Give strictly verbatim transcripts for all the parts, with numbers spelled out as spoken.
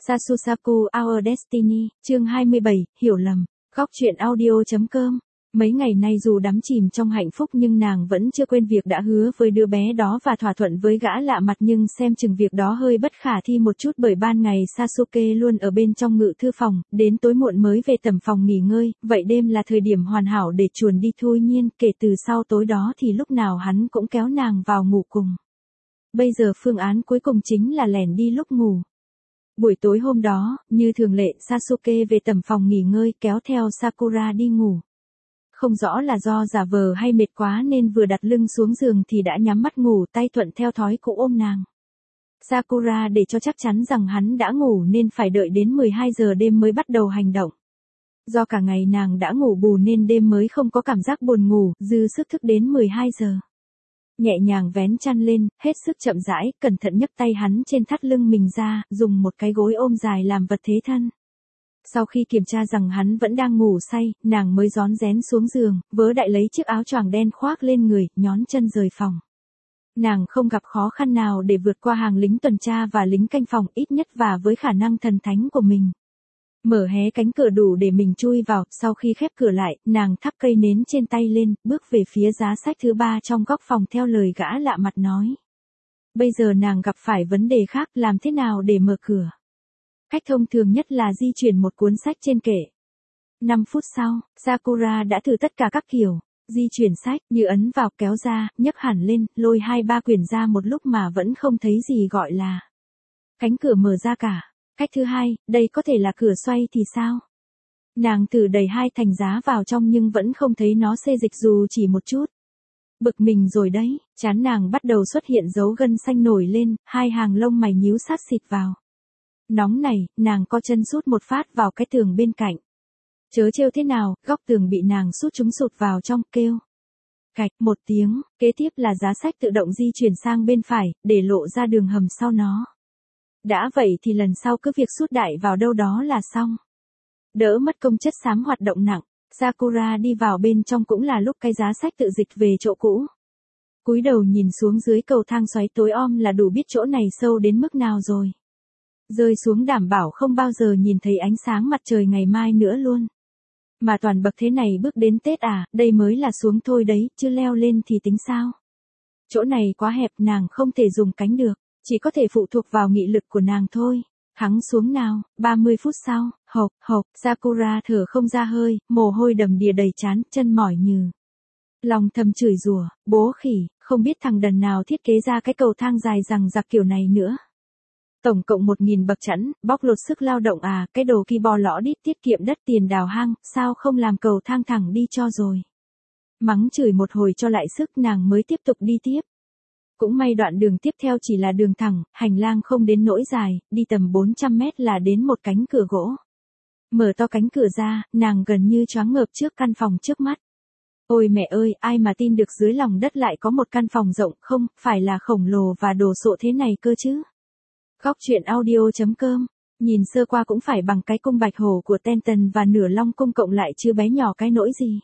Sasusaku Our Destiny, chương hai mươi bảy, hiểu lầm. Góc truyện audio.com. Mấy ngày nay dù đắm chìm trong hạnh phúc nhưng nàng vẫn chưa quên việc đã hứa với đứa bé đó và thỏa thuận với gã lạ mặt, nhưng xem chừng việc đó hơi bất khả thi một chút bởi ban ngày Sasuke luôn ở bên trong ngự thư phòng, đến tối muộn mới về tầm phòng nghỉ ngơi, vậy đêm là thời điểm hoàn hảo để chuồn đi Thôi Nhiên, kể từ sau tối đó thì lúc nào hắn cũng kéo nàng vào ngủ cùng. Bây giờ phương án cuối cùng chính là lẻn đi lúc ngủ. Buổi tối hôm đó, như thường lệ, Sasuke về tầm phòng nghỉ ngơi kéo theo Sakura đi ngủ. Không rõ là do giả vờ hay mệt quá nên vừa đặt lưng xuống giường thì đã nhắm mắt ngủ, tay thuận theo thói cũ ôm nàng. Sakura để cho chắc chắn rằng hắn đã ngủ nên phải đợi đến mười hai giờ đêm mới bắt đầu hành động. Do cả ngày nàng đã ngủ bù nên đêm mới không có cảm giác buồn ngủ, dư sức thức đến mười hai giờ. Nhẹ nhàng vén chăn lên, hết sức chậm rãi, cẩn thận nhấc tay hắn trên thắt lưng mình ra, dùng một cái gối ôm dài làm vật thế thân. Sau khi kiểm tra rằng hắn vẫn đang ngủ say, nàng mới rón rén xuống giường, vớ đại lấy chiếc áo choàng đen khoác lên người, nhón chân rời phòng. Nàng không gặp khó khăn nào để vượt qua hàng lính tuần tra và lính canh phòng, ít nhất và với khả năng thần thánh của mình. Mở hé cánh cửa đủ để mình chui vào, sau khi khép cửa lại, nàng thắp cây nến trên tay lên, bước về phía giá sách thứ ba trong góc phòng theo lời gã lạ mặt nói. Bây giờ nàng gặp phải vấn đề khác, làm thế nào để mở cửa? Cách thông thường nhất là di chuyển một cuốn sách trên kệ. năm phút sau, Sakura đã thử tất cả các kiểu, di chuyển sách, như ấn vào, kéo ra, nhấc hẳn lên, lôi hai ba quyển ra một lúc mà vẫn không thấy gì gọi là cánh cửa mở ra cả. Cách thứ hai, đây có thể là cửa xoay thì sao? Nàng thử đẩy hai thành giá vào trong nhưng vẫn không thấy nó xê dịch dù chỉ một chút. Bực mình rồi đấy, trán nàng bắt đầu xuất hiện dấu gân xanh nổi lên, hai hàng lông mày nhíu sát xịt vào. Nóng này, nàng co chân sút một phát vào cái tường bên cạnh. Chớ trêu thế nào, góc tường bị nàng sút trúng sụt vào trong, kêu. Cạch một tiếng, kế tiếp là giá sách tự động di chuyển sang bên phải, để lộ ra đường hầm sau nó. Đã vậy thì lần sau cứ việc sút đại vào đâu đó là xong. Đỡ mất công chất xám hoạt động nặng, Sakura đi vào bên trong cũng là lúc cái giá sách tự dịch về chỗ cũ. Cúi đầu nhìn xuống dưới cầu thang xoáy tối om là đủ biết chỗ này sâu đến mức nào rồi. Rơi xuống đảm bảo không bao giờ nhìn thấy ánh sáng mặt trời ngày mai nữa luôn. Mà toàn bậc thế này bước đến Tết à, đây mới là xuống thôi đấy, chứ leo lên thì tính sao? Chỗ này quá hẹp, nàng không thể dùng cánh được, chỉ có thể phụ thuộc vào nghị lực của nàng thôi. Hắng xuống nào, ba mươi phút sau, hộc, hộc, Sakura thở không ra hơi, mồ hôi đầm đìa đầy trán, chân mỏi nhừ. Lòng thầm chửi rủa, bố khỉ, không biết thằng đần nào thiết kế ra cái cầu thang dài rằng giặc kiểu này nữa. Tổng cộng một nghìn bậc chẵn, bóc lột sức lao động à, cái đồ ki bo lõ đít tiết kiệm đất tiền đào hang, sao không làm cầu thang thẳng đi cho rồi. Mắng chửi một hồi cho lại sức nàng mới tiếp tục đi tiếp. Cũng may đoạn đường tiếp theo chỉ là đường thẳng, hành lang không đến nỗi dài, đi tầm bốn trăm mét là đến một cánh cửa gỗ. Mở to cánh cửa ra, nàng gần như choáng ngợp trước căn phòng trước mắt. Ôi mẹ ơi, ai mà tin được dưới lòng đất lại có một căn phòng rộng không, phải là khổng lồ và đồ sộ thế này cơ chứ. Góc truyện audio.com, nhìn sơ qua cũng phải bằng cái cung bạch hổ của Tenten và nửa long cung cộng lại chứ bé nhỏ cái nỗi gì.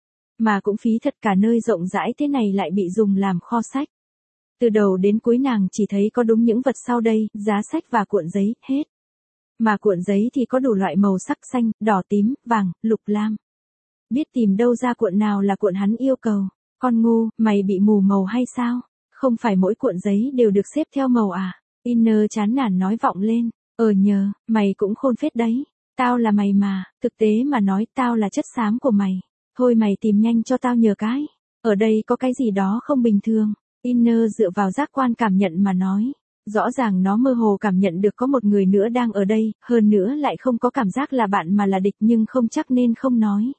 Mà cũng phí thật, cả nơi rộng rãi thế này lại bị dùng làm kho sách. Từ đầu đến cuối nàng chỉ thấy có đúng những vật sau đây, giá sách và cuộn giấy, hết. Mà cuộn giấy thì có đủ loại màu sắc xanh, đỏ tím, vàng, lục lam. Biết tìm đâu ra cuộn nào là cuộn hắn yêu cầu. Con ngu, mày bị mù màu hay sao? Không phải mỗi cuộn giấy đều được xếp theo màu à? Inner chán nản nói vọng lên. Ờ nhờ, mày cũng khôn phết đấy. Tao là mày mà, thực tế mà nói tao là chất xám của mày. Thôi mày tìm nhanh cho tao nhờ cái. Ở đây có cái gì đó không bình thường. Inner dựa vào giác quan cảm nhận mà nói. Rõ ràng nó mơ hồ cảm nhận được có một người nữa đang ở đây, hơn nữa lại không có cảm giác là bạn mà là địch nhưng không chắc nên không nói.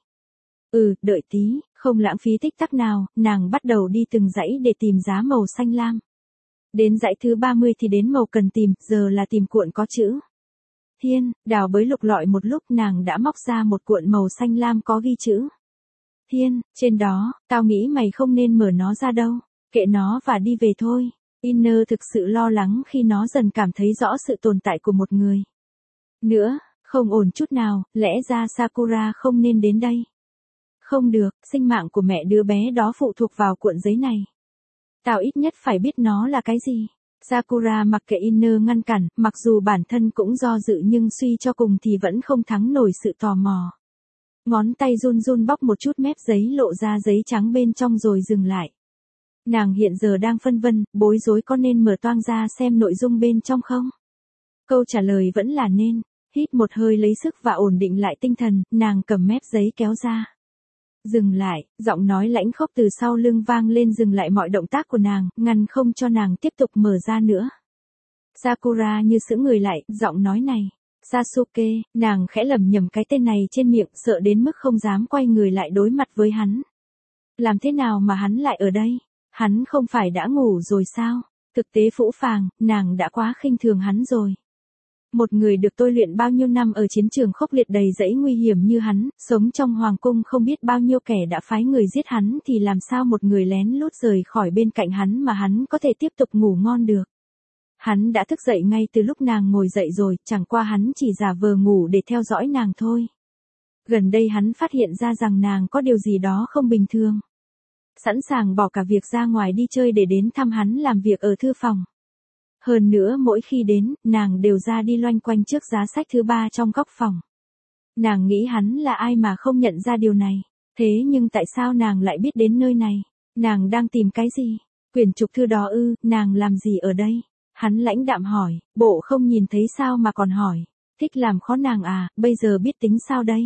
Ừ, đợi tí, không lãng phí tích tắc nào, nàng bắt đầu đi từng dãy để tìm giá màu xanh lam. Đến dãy thứ ba mươi thì đến màu cần tìm, giờ là tìm cuộn có chữ Thiên, đào bới lục lọi một lúc nàng đã móc ra một cuộn màu xanh lam có ghi chữ Thiên, trên đó, tao nghĩ mày không nên mở nó ra đâu, kệ nó và đi về thôi. Inner thực sự lo lắng khi nó dần cảm thấy rõ sự tồn tại của một người. Nữa, không ổn chút nào, lẽ ra Sakura không nên đến đây. Không được, sinh mạng của mẹ đứa bé đó phụ thuộc vào cuộn giấy này. Tao ít nhất phải biết nó là cái gì. Sakura mặc kệ Inner ngăn cản, mặc dù bản thân cũng do dự nhưng suy cho cùng thì vẫn không thắng nổi sự tò mò. Ngón tay run run bóc một chút mép giấy lộ ra giấy trắng bên trong rồi dừng lại. Nàng hiện giờ đang phân vân, bối rối có nên mở toang ra xem nội dung bên trong không? Câu trả lời vẫn là nên. Hít một hơi lấy sức và ổn định lại tinh thần, nàng cầm mép giấy kéo ra. Dừng lại, giọng nói lãnh khốc từ sau lưng vang lên dừng lại mọi động tác của nàng, ngăn không cho nàng tiếp tục mở ra nữa. Sakura như sững người lại, giọng nói này. Sasuke, nàng khẽ lẩm nhẩm cái tên này trên miệng, sợ đến mức không dám quay người lại đối mặt với hắn. Làm thế nào mà hắn lại ở đây? Hắn không phải đã ngủ rồi sao? Thực tế phũ phàng, nàng đã quá khinh thường hắn rồi. Một người được tôi luyện bao nhiêu năm ở chiến trường khốc liệt đầy dẫy nguy hiểm như hắn, sống trong hoàng cung không biết bao nhiêu kẻ đã phái người giết hắn thì làm sao một người lén lút rời khỏi bên cạnh hắn mà hắn có thể tiếp tục ngủ ngon được. Hắn đã thức dậy ngay từ lúc nàng ngồi dậy rồi, chẳng qua hắn chỉ giả vờ ngủ để theo dõi nàng thôi. Gần đây hắn phát hiện ra rằng nàng có điều gì đó không bình thường. Sẵn sàng bỏ cả việc ra ngoài đi chơi để đến thăm hắn làm việc ở thư phòng. Hơn nữa mỗi khi đến, nàng đều ra đi loanh quanh trước giá sách thứ ba trong góc phòng. Nàng nghĩ hắn là ai mà không nhận ra điều này. Thế nhưng tại sao nàng lại biết đến nơi này? Nàng đang tìm cái gì? Quyển trục thư đó ư, nàng làm gì ở đây? Hắn lãnh đạm hỏi, bộ không nhìn thấy sao mà còn hỏi. Thích làm khó nàng à, bây giờ biết tính sao đây?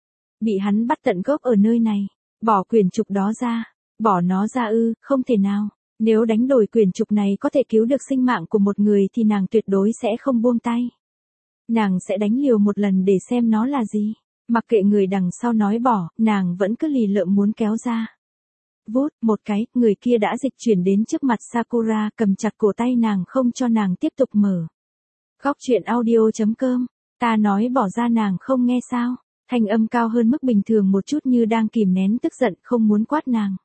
Bị hắn bắt tận gốc ở nơi này. Bỏ quyển trục đó ra. Bỏ nó ra ư, không thể nào. Nếu đánh đổi quyển trục này có thể cứu được sinh mạng của một người thì nàng tuyệt đối sẽ không buông tay. Nàng sẽ đánh liều một lần để xem nó là gì. Mặc kệ người đằng sau nói bỏ, nàng vẫn cứ lì lợm muốn kéo ra. Vút, một cái, người kia đã dịch chuyển đến trước mặt Sakura, cầm chặt cổ tay nàng không cho nàng tiếp tục mở. Góc truyện audio chấm com, ta nói bỏ ra nàng không nghe sao, thanh âm cao hơn mức bình thường một chút như đang kìm nén tức giận không muốn quát nàng.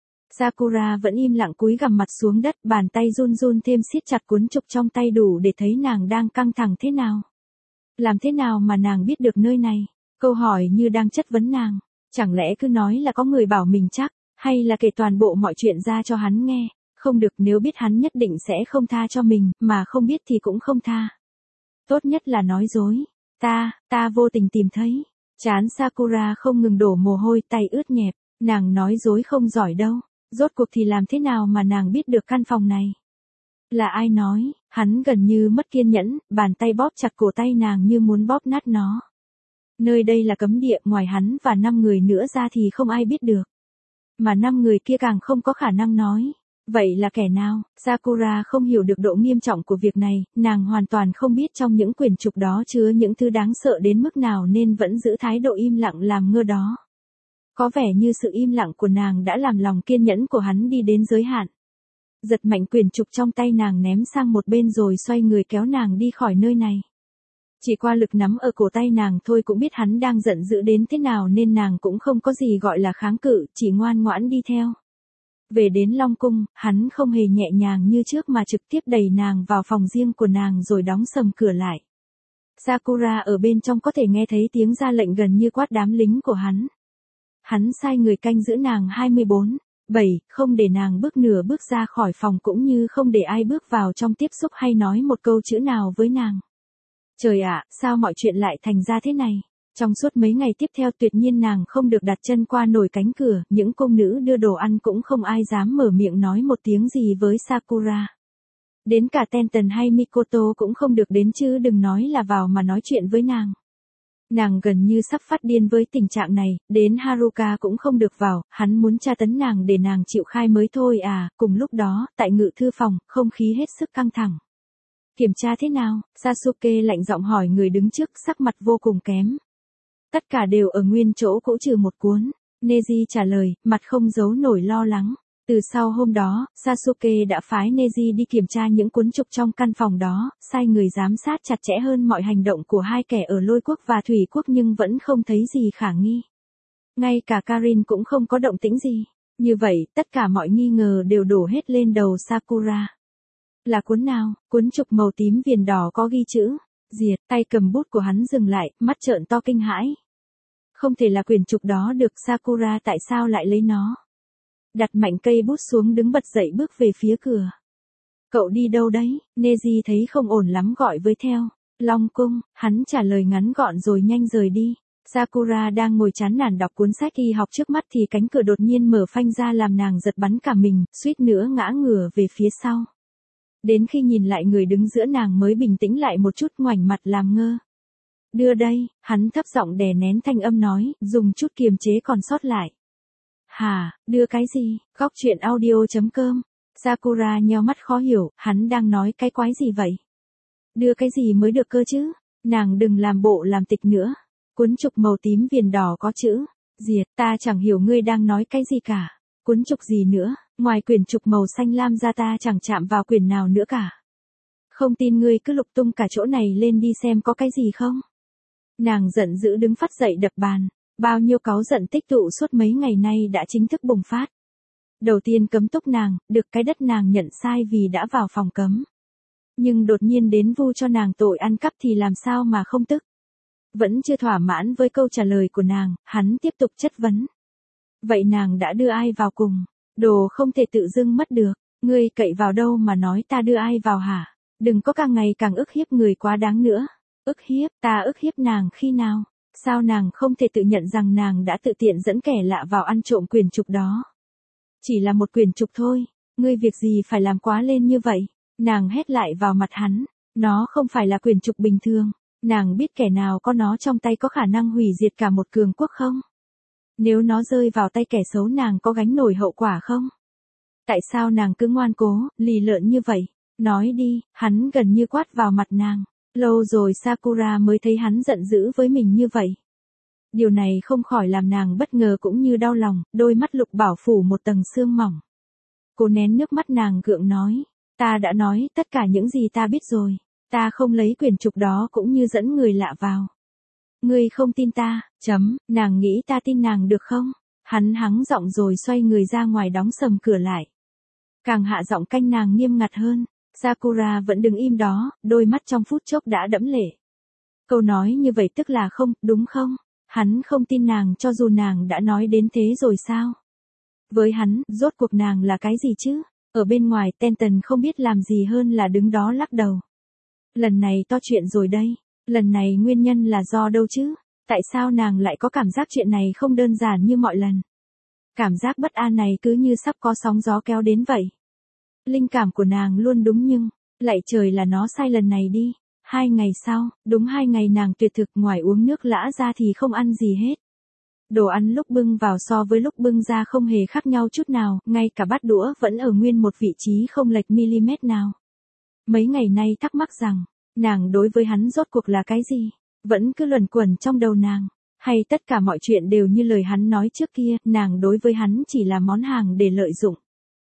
Sakura vẫn im lặng cúi gằm mặt xuống đất, bàn tay run run thêm siết chặt cuốn trục trong tay đủ để thấy nàng đang căng thẳng thế nào. Làm thế nào mà nàng biết được nơi này? Câu hỏi như đang chất vấn nàng. Chẳng lẽ cứ nói là có người bảo mình chắc, hay là kể toàn bộ mọi chuyện ra cho hắn nghe? Không được, nếu biết hắn nhất định sẽ không tha cho mình, mà không biết thì cũng không tha. Tốt nhất là nói dối. Ta, ta vô tình tìm thấy. Trán Sakura không ngừng đổ mồ hôi, tay ướt nhẹp. Nàng nói dối không giỏi đâu. Rốt cuộc thì làm thế nào mà nàng biết được căn phòng này? Là ai nói? Hắn gần như mất kiên nhẫn, bàn tay bóp chặt cổ tay nàng như muốn bóp nát nó. Nơi đây là cấm địa, ngoài hắn và năm người nữa ra thì không ai biết được. Mà năm người kia càng không có khả năng nói. Vậy là kẻ nào? Sakura không hiểu được độ nghiêm trọng của việc này, nàng hoàn toàn không biết trong những quyển trục đó chứa những thứ đáng sợ đến mức nào nên vẫn giữ thái độ im lặng làm ngơ đó. Có vẻ như sự im lặng của nàng đã làm lòng kiên nhẫn của hắn đi đến giới hạn. Giật mạnh quyển trục trong tay nàng ném sang một bên rồi xoay người kéo nàng đi khỏi nơi này. Chỉ qua lực nắm ở cổ tay nàng thôi cũng biết hắn đang giận dữ đến thế nào nên nàng cũng không có gì gọi là kháng cự, chỉ ngoan ngoãn đi theo. Về đến Long Cung, hắn không hề nhẹ nhàng như trước mà trực tiếp đẩy nàng vào phòng riêng của nàng rồi đóng sầm cửa lại. Sakura ở bên trong có thể nghe thấy tiếng ra lệnh gần như quát đám lính của hắn. Hắn sai người canh giữ nàng hai mươi bốn, bảy, không để nàng bước nửa bước ra khỏi phòng cũng như không để ai bước vào trong tiếp xúc hay nói một câu chữ nào với nàng. Trời ạ, sao mọi chuyện lại thành ra thế này? Trong suốt mấy ngày tiếp theo tuyệt nhiên nàng không được đặt chân qua nổi cánh cửa, những cung nữ đưa đồ ăn cũng không ai dám mở miệng nói một tiếng gì với Sakura. Đến cả Tenten hay Mikoto cũng không được đến chứ đừng nói là vào mà nói chuyện với nàng. Nàng gần như sắp phát điên với tình trạng này, đến Haruka cũng không được vào, hắn muốn tra tấn nàng để nàng chịu khai mới thôi à, cùng lúc đó, tại ngự thư phòng, không khí hết sức căng thẳng. Kiểm tra thế nào? Sasuke lạnh giọng hỏi người đứng trước, sắc mặt vô cùng kém. Tất cả đều ở nguyên chỗ cũ trừ một cuốn. Neji trả lời, mặt không giấu nổi lo lắng. Từ sau hôm đó, Sasuke đã phái Neji đi kiểm tra những cuốn trục trong căn phòng đó, sai người giám sát chặt chẽ hơn mọi hành động của hai kẻ ở Lôi Quốc và Thủy Quốc nhưng vẫn không thấy gì khả nghi. Ngay cả Karin cũng không có động tĩnh gì. Như vậy, tất cả mọi nghi ngờ đều đổ hết lên đầu Sakura. Là cuốn nào? Cuốn trục màu tím viền đỏ có ghi chữ diệt, tay cầm bút của hắn dừng lại, mắt trợn to kinh hãi. Không thể là quyển trục đó được, Sakura tại sao lại lấy nó? Đặt mạnh cây bút xuống đứng bật dậy bước về phía cửa. Cậu đi đâu đấy? Neji thấy không ổn lắm gọi với theo. Long cung, hắn trả lời ngắn gọn rồi nhanh rời đi. Sakura đang ngồi chán nản đọc cuốn sách y học trước mắt thì cánh cửa đột nhiên mở phanh ra làm nàng giật bắn cả mình, suýt nữa ngã ngửa về phía sau. Đến khi nhìn lại người đứng giữa nàng mới bình tĩnh lại một chút, ngoảnh mặt làm ngơ. Đưa đây, hắn thấp giọng đè nén thanh âm nói, dùng chút kiềm chế còn sót lại. Hả, đưa cái gì? Góc truyện audio chấm com. Sakura nheo mắt khó hiểu, hắn đang nói cái quái gì vậy? Đưa cái gì mới được cơ chứ? Nàng đừng làm bộ làm tịch nữa. Cuốn trục màu tím viền đỏ có chữ diệt, ta chẳng hiểu ngươi đang nói cái gì cả. Cuốn trục gì nữa, ngoài quyển trục màu xanh lam ra ta chẳng chạm vào quyển nào nữa cả. Không tin ngươi cứ lục tung cả chỗ này lên đi xem có cái gì không. Nàng giận dữ đứng phát dậy đập bàn, bao nhiêu cáu giận tích tụ suốt mấy ngày nay đã chính thức bùng phát. Đầu tiên cấm túc nàng, được cái đất nàng nhận sai vì đã vào phòng cấm. Nhưng đột nhiên đến vu cho nàng tội ăn cắp thì làm sao mà không tức. Vẫn chưa thỏa mãn với câu trả lời của nàng, hắn tiếp tục chất vấn. Vậy nàng đã đưa ai vào cùng? Đồ không thể tự dưng mất được, ngươi cậy vào đâu mà nói ta đưa ai vào hả? Đừng có càng ngày càng ức hiếp người quá đáng nữa. Ức hiếp, ta ức hiếp nàng khi nào? Sao nàng không thể tự nhận rằng nàng đã tự tiện dẫn kẻ lạ vào ăn trộm quyển trục đó? Chỉ là một quyển trục thôi, ngươi việc gì phải làm quá lên như vậy? Nàng hét lại vào mặt hắn, nó không phải là quyển trục bình thường. Nàng biết kẻ nào có nó trong tay có khả năng hủy diệt cả một cường quốc không? Nếu nó rơi vào tay kẻ xấu nàng có gánh nổi hậu quả không? Tại sao nàng cứ ngoan cố, lì lợn như vậy? Nói đi, hắn gần như quát vào mặt nàng. Lâu rồi Sakura mới thấy hắn giận dữ với mình như vậy. Điều này không khỏi làm nàng bất ngờ cũng như đau lòng, đôi mắt Lục Bảo phủ một tầng sương mỏng. Cô nén nước mắt nàng gượng nói, ta đã nói tất cả những gì ta biết rồi. Ta không lấy quyển trục đó cũng như dẫn người lạ vào. Ngươi không tin ta, chấm, nàng nghĩ ta tin nàng được không? Hắn hắng giọng rồi xoay người ra ngoài đóng sầm cửa lại. Càng hạ giọng canh nàng nghiêm ngặt hơn. Sakura vẫn đứng im đó, đôi mắt trong phút chốc đã đẫm lệ. Câu nói như vậy tức là không, đúng không? Hắn không tin nàng cho dù nàng đã nói đến thế rồi sao? Với hắn, rốt cuộc nàng là cái gì chứ? Ở bên ngoài Tenton không biết làm gì hơn là đứng đó lắc đầu. Lần này to chuyện rồi đây. Lần này nguyên nhân là do đâu chứ? Tại sao nàng lại có cảm giác chuyện này không đơn giản như mọi lần? Cảm giác bất an này cứ như sắp có sóng gió kéo đến vậy. Linh cảm của nàng luôn đúng nhưng, lạy trời là nó sai lần này đi. Hai ngày sau, đúng hai ngày nàng tuyệt thực ngoài uống nước lã ra thì không ăn gì hết. Đồ ăn lúc bưng vào so với lúc bưng ra không hề khác nhau chút nào, ngay cả bát đũa vẫn ở nguyên một vị trí không lệch mm nào. Mấy ngày nay thắc mắc rằng, nàng đối với hắn rốt cuộc là cái gì? Vẫn cứ luẩn quẩn trong đầu nàng. Hay tất cả mọi chuyện đều như lời hắn nói trước kia, nàng đối với hắn chỉ là món hàng để lợi dụng.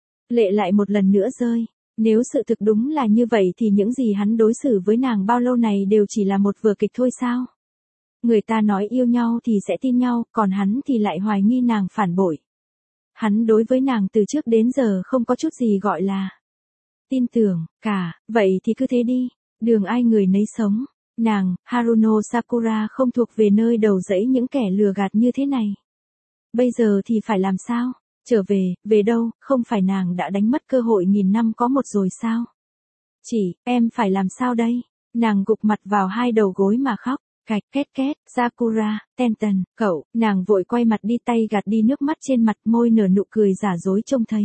Lệ lại một lần nữa rơi. Nếu sự thực đúng là như vậy thì những gì hắn đối xử với nàng bao lâu này đều chỉ là một vở kịch thôi sao? Người ta nói yêu nhau thì sẽ tin nhau, còn hắn thì lại hoài nghi nàng phản bội. Hắn đối với nàng từ trước đến giờ không có chút gì gọi là tin tưởng, cả, vậy thì cứ thế đi, đường ai người nấy sống. Nàng, Haruno Sakura không thuộc về nơi đầu dẫy những kẻ lừa gạt như thế này. Bây giờ thì phải làm sao? Trở về, về đâu, không phải nàng đã đánh mất cơ hội nghìn năm có một rồi sao? Chỉ, em phải làm sao đây? Nàng gục mặt vào hai đầu gối mà khóc, cạch két két, Sakura, Tenton, cậu, nàng vội quay mặt đi tay gạt đi nước mắt trên mặt môi nở nụ cười giả dối trông thấy.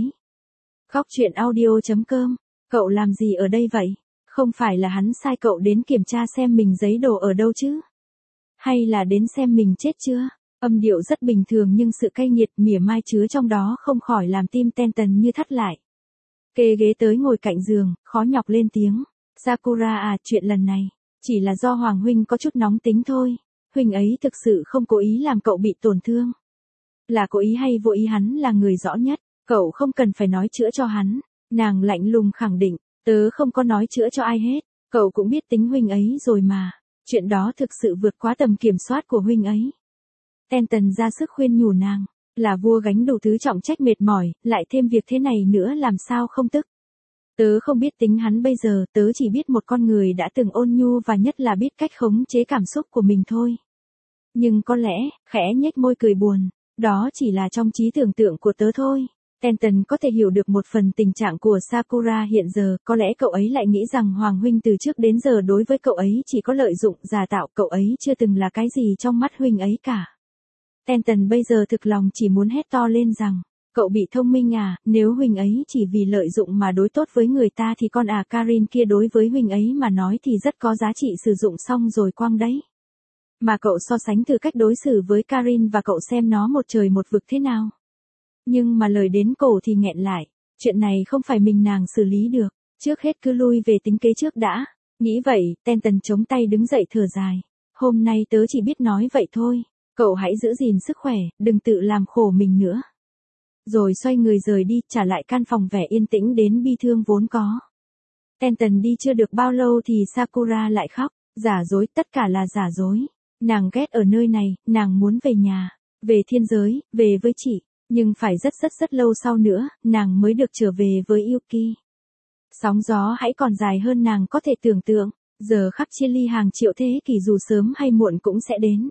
Góc truyện audio chấm com, cậu làm gì ở đây vậy? Không phải là hắn sai cậu đến kiểm tra xem mình giấy đồ ở đâu chứ? Hay là đến xem mình chết chưa? Âm điệu rất bình thường nhưng sự cay nghiệt mỉa mai chứa trong đó không khỏi làm tim Tenton như thắt lại. Kê ghế tới ngồi cạnh giường, khó nhọc lên tiếng. Sakura à, chuyện lần này, chỉ là do Hoàng Huynh có chút nóng tính thôi. Huynh ấy thực sự không cố ý làm cậu bị tổn thương. Là cố ý hay vô ý hắn là người rõ nhất, cậu không cần phải nói chữa cho hắn. Nàng lạnh lùng khẳng định, tớ không có nói chữa cho ai hết, cậu cũng biết tính Huynh ấy rồi mà. Chuyện đó thực sự vượt quá tầm kiểm soát của Huynh ấy. Tenton ra sức khuyên nhủ nàng, là vua gánh đủ thứ trọng trách mệt mỏi, lại thêm việc thế này nữa làm sao không tức. Tớ không biết tính hắn bây giờ, tớ chỉ biết một con người đã từng ôn nhu và nhất là biết cách khống chế cảm xúc của mình thôi. Nhưng có lẽ, khẽ nhếch môi cười buồn, đó chỉ là trong trí tưởng tượng của tớ thôi. Stanton có thể hiểu được một phần tình trạng của Sakura hiện giờ, có lẽ cậu ấy lại nghĩ rằng Hoàng huynh từ trước đến giờ đối với cậu ấy chỉ có lợi dụng, giả tạo, cậu ấy chưa từng là cái gì trong mắt huynh ấy cả. Stanton bây giờ thực lòng chỉ muốn hét to lên rằng, cậu bị thông minh à, nếu huynh ấy chỉ vì lợi dụng mà đối tốt với người ta thì con à Karin kia đối với huynh ấy mà nói thì rất có giá trị sử dụng xong rồi quăng đấy. Mà cậu so sánh từ cách đối xử với Karin và cậu xem nó một trời một vực thế nào. Nhưng mà lời đến cổ thì nghẹn lại, chuyện này không phải mình nàng xử lý được, trước hết cứ lui về tính kế trước đã. Nghĩ vậy, Stanton chống tay đứng dậy thở dài. Hôm nay tớ chỉ biết nói vậy thôi, cậu hãy giữ gìn sức khỏe, đừng tự làm khổ mình nữa. Rồi xoay người rời đi, trả lại căn phòng vẻ yên tĩnh đến bi thương vốn có. Stanton đi chưa được bao lâu thì Sakura lại khóc, giả dối, tất cả là giả dối. Nàng ghét ở nơi này, nàng muốn về nhà, về thiên giới, về với chị. Nhưng phải rất rất rất lâu sau nữa, nàng mới được trở về với Yuki. Sóng gió hãy còn dài hơn nàng có thể tưởng tượng, giờ khắc chia ly hàng triệu thế kỷ dù sớm hay muộn cũng sẽ đến.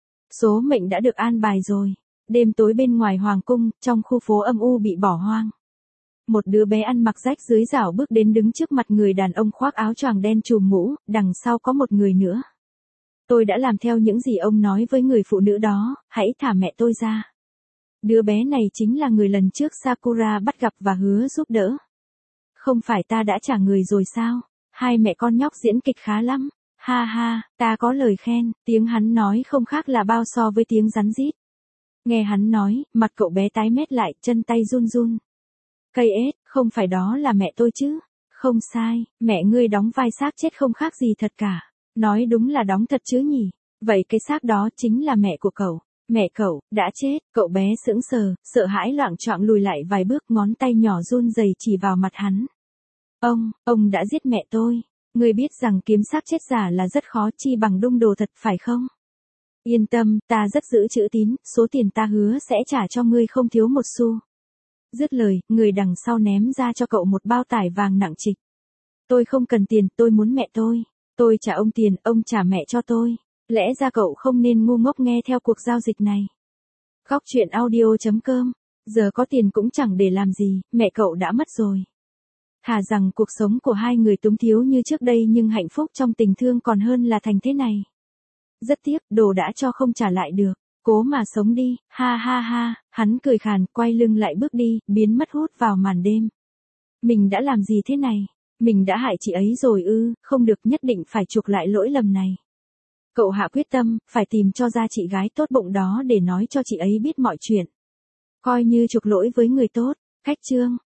Số mệnh đã được an bài rồi. Đêm tối bên ngoài hoàng cung, trong khu phố âm u bị bỏ hoang. Một đứa bé ăn mặc rách rưới rảo bước đến đứng trước mặt người đàn ông khoác áo choàng đen trùm mũ, đằng sau có một người nữa. Tôi đã làm theo những gì ông nói với người phụ nữ đó, hãy thả mẹ tôi ra. Đứa bé này chính là người lần trước Sakura bắt gặp và hứa giúp đỡ. Không phải ta đã trả người rồi sao? Hai mẹ con nhóc diễn kịch khá lắm. Ha ha, ta có lời khen, tiếng hắn nói không khác là bao so với tiếng rắn rít. Nghe hắn nói, mặt cậu bé tái mét lại, chân tay run run. Cây ếch, không phải đó là mẹ tôi chứ? Không sai, mẹ ngươi đóng vai xác chết không khác gì thật cả. Nói đúng là đóng thật chứ nhỉ? Vậy cái xác đó chính là mẹ của cậu. Mẹ cậu, đã chết, cậu bé sững sờ, sợ hãi loạng choạng lùi lại vài bước, ngón tay nhỏ run rẩy chỉ vào mặt hắn. Ông, ông đã giết mẹ tôi. Ngươi biết rằng kiếm xác chết giả là rất khó, chi bằng đung đồ thật phải không? Yên tâm, ta rất giữ chữ tín, số tiền ta hứa sẽ trả cho ngươi không thiếu một xu. Dứt lời, người đằng sau ném ra cho cậu một bao tải vàng nặng trịch. Tôi không cần tiền, tôi muốn mẹ tôi. Tôi trả ông tiền, ông trả mẹ cho tôi. Lẽ ra cậu không nên ngu ngốc nghe theo cuộc giao dịch này. Góc truyện audio chấm com. Giờ có tiền cũng chẳng để làm gì, mẹ cậu đã mất rồi. Thà rằng cuộc sống của hai người túng thiếu như trước đây nhưng hạnh phúc trong tình thương còn hơn là thành thế này. Rất tiếc, đồ đã cho không trả lại được. Cố mà sống đi, ha ha ha, hắn cười khàn, quay lưng lại bước đi, biến mất hút vào màn đêm. Mình đã làm gì thế này? Mình đã hại chị ấy rồi ư, không được, nhất định phải chuộc lại lỗi lầm này. Cậu hạ quyết tâm, phải tìm cho ra chị gái tốt bụng đó để nói cho chị ấy biết mọi chuyện. Coi như chuộc lỗi với người tốt. Khách chương.